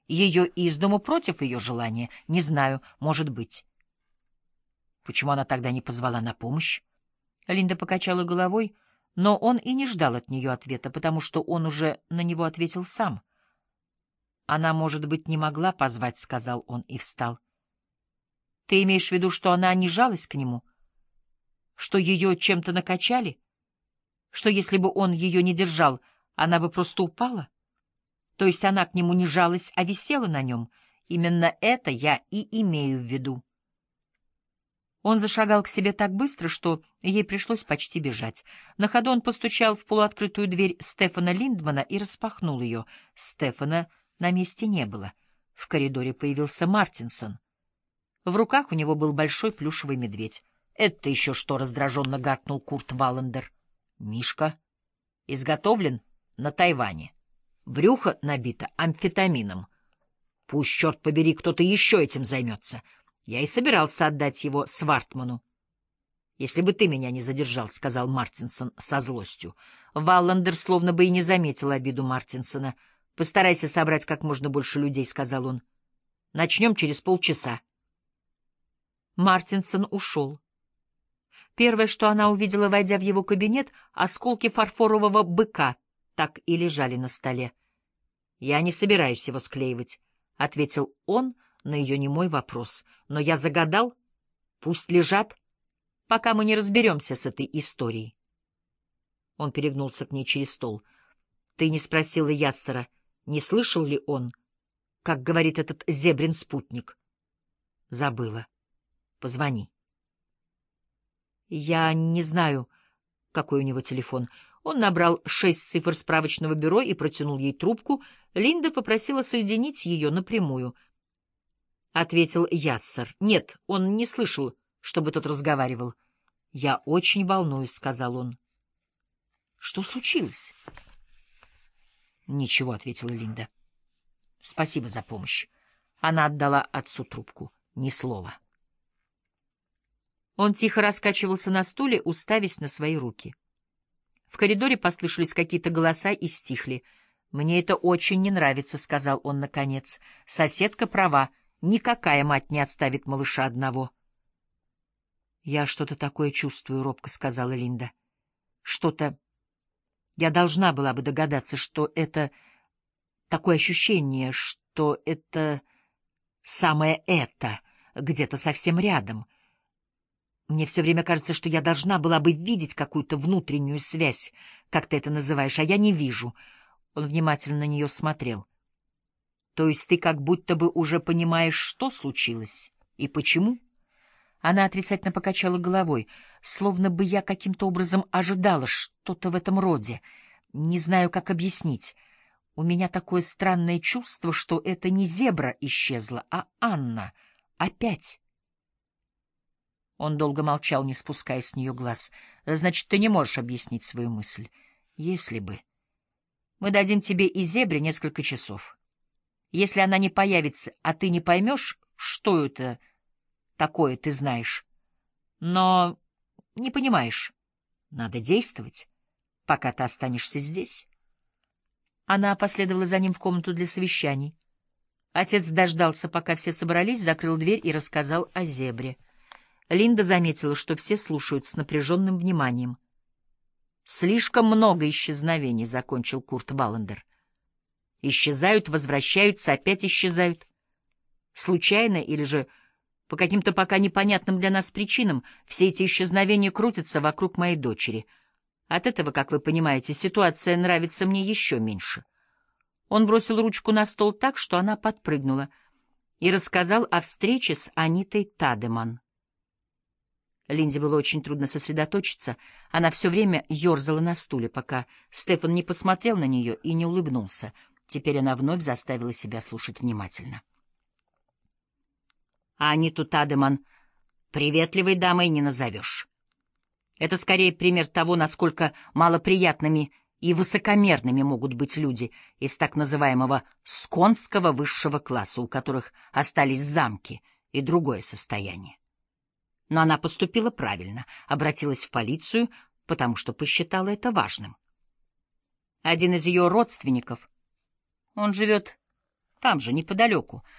ее из дому против ее желания? Не знаю, может быть. Почему она тогда не позвала на помощь? Линда покачала головой, но он и не ждал от нее ответа, потому что он уже на него ответил сам. «Она, может быть, не могла позвать», — сказал он и встал. «Ты имеешь в виду, что она не жалась к нему? Что ее чем-то накачали? Что если бы он ее не держал, она бы просто упала? То есть она к нему не жалась, а висела на нем? Именно это я и имею в виду». Он зашагал к себе так быстро, что ей пришлось почти бежать. На ходу он постучал в полуоткрытую дверь Стефана Линдмана и распахнул ее. Стефана на месте не было. В коридоре появился Мартинсон. В руках у него был большой плюшевый медведь. «Это еще что?» — раздраженно гаркнул Курт Валлендер. «Мишка. Изготовлен на Тайване. Брюхо набито амфетамином. Пусть, черт побери, кто-то еще этим займется. Я и собирался отдать его Свартману. «Если бы ты меня не задержал», — сказал Мартинсон со злостью. Валлендер словно бы и не заметил обиду Мартинсона. «Постарайся собрать как можно больше людей», — сказал он. «Начнем через полчаса». Мартинсон ушел. Первое, что она увидела, войдя в его кабинет, — осколки фарфорового быка так и лежали на столе. «Я не собираюсь его склеивать», — ответил он на ее немой вопрос. «Но я загадал. Пусть лежат, пока мы не разберемся с этой историей». Он перегнулся к ней через стол. «Ты не спросила Яссера, не слышал ли он, как говорит этот зебрин спутник?» «Забыла. Позвони». «Я не знаю, какой у него телефон». Он набрал 6 цифр справочного бюро и протянул ей трубку. Линда попросила соединить ее напрямую. Ответил Яссер. «Нет, он не слышал, чтобы тот разговаривал». «Я очень волнуюсь», — сказал он. «Что случилось?» «Ничего», — ответила Линда. «Спасибо за помощь». Она отдала отцу трубку. Ни слова. Он тихо раскачивался на стуле, уставясь на свои руки. В коридоре послышались какие-то голоса и стихли. «Мне это очень не нравится», — сказал он наконец. «Соседка права. Никакая мать не оставит малыша одного». «Я что-то такое чувствую», — робко сказала Линда. «Что-то... Я должна была бы догадаться, что это... Такое ощущение, что это... Самое это... Где-то совсем рядом. Мне все время кажется, что я должна была бы видеть какую-то внутреннюю связь, как ты это называешь, а я не вижу». Он внимательно на нее смотрел. «То есть ты как будто бы уже понимаешь, что случилось и почему?» Она отрицательно покачала головой, словно бы я каким-то образом ожидала что-то в этом роде. Не знаю, как объяснить. У меня такое странное чувство, что это не зебра исчезла, а Анна. Опять. Он долго молчал, не спуская с нее глаз. «Значит, ты не можешь объяснить свою мысль. Если бы. Мы дадим тебе и зебре несколько часов. Если она не появится, а ты не поймешь, что это такое, ты знаешь. Но не понимаешь. Надо действовать, пока ты останешься здесь». Она последовала за ним в комнату для совещаний. Отец дождался, пока все собрались, закрыл дверь и рассказал о зебре. Линда заметила, что все слушают с напряженным вниманием. «Слишком много исчезновений», — закончил Курт Валлендер. «Исчезают, возвращаются, опять исчезают. Случайно или же по каким-то пока непонятным для нас причинам все эти исчезновения крутятся вокруг моей дочери. От этого, как вы понимаете, ситуация нравится мне еще меньше». Он бросил ручку на стол так, что она подпрыгнула, и рассказал о встрече с Анитой Тадеман. Линде было очень трудно сосредоточиться. Она все время ерзала на стуле, пока Стефан не посмотрел на нее и не улыбнулся. Теперь она вновь заставила себя слушать внимательно. А Аниту Тадеман приветливой дамой не назовешь. Это скорее пример того, насколько малоприятными и высокомерными могут быть люди из так называемого сконского высшего класса, у которых остались замки и другое состояние. Но она поступила правильно, обратилась в полицию, потому что посчитала это важным. Один из ее родственников, он живет там же, неподалеку.